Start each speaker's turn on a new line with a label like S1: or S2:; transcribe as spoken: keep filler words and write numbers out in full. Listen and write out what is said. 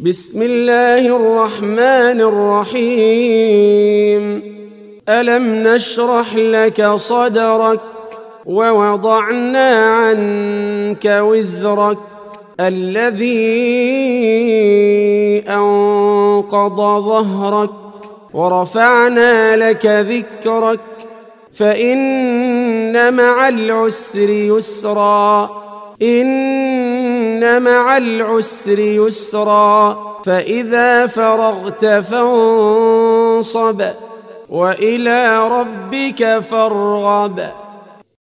S1: بسم الله الرحمن الرحيم ألم نشرح لك صدرك ووضعنا عنك وزرك الذي أنقض ظهرك ورفعنا لك ذكرك فإن مع العسر يسرا إن مع العسر يسرا فإذا فرغت فانصب وإلى ربك فارغب.